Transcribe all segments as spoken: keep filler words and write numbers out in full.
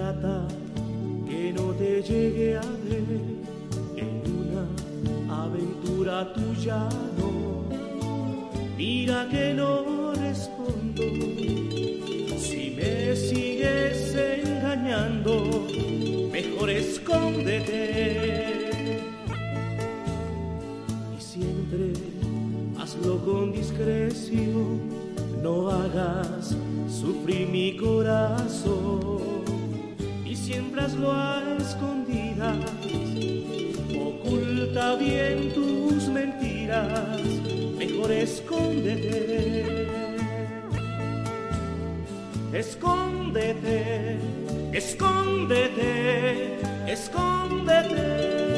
lata que no te llegue a ver en una aventura tuya, no. Mira que no respondo. Si me sigues engañando, mejor escóndete. Y siempre hazlo con discreción, no hagas sufrir mi corazón. Y siempre hazlo a escondidas, oculta bien tus mentiras, mejor escóndete. Escóndete, escóndete, escóndete.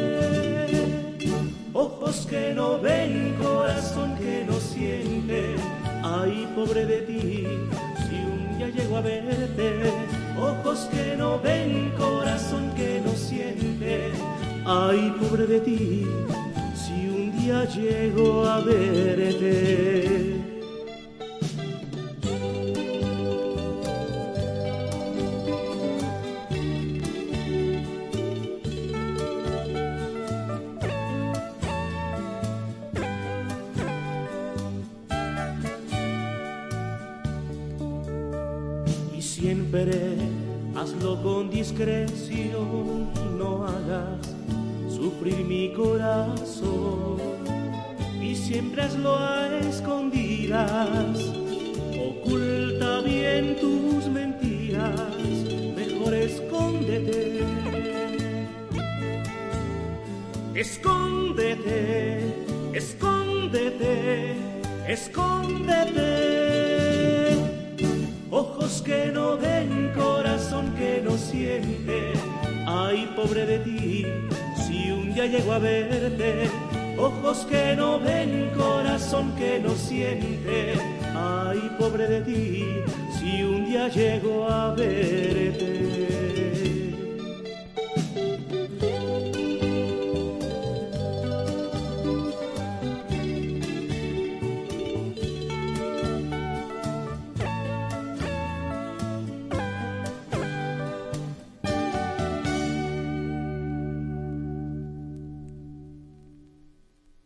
Ojos que no ven, corazón que no siente. Ay, pobre de ti, si un día llego a verte. Ojos que no ven, corazón que no siente. Ay, pobre de ti, si un día llego a verte. Siempre hazlo con discreción, no hagas sufrir mi corazón. Y siempre hazlo a escondidas, oculta bien tus mentiras, mejor escóndete. Escóndete, escóndete, escóndete. Ojos que no ven, corazón que no siente. Ay, pobre de ti, si un día llego a verte. Ojos que no ven, corazón que no siente. Ay, pobre de ti, si un día llego a verte.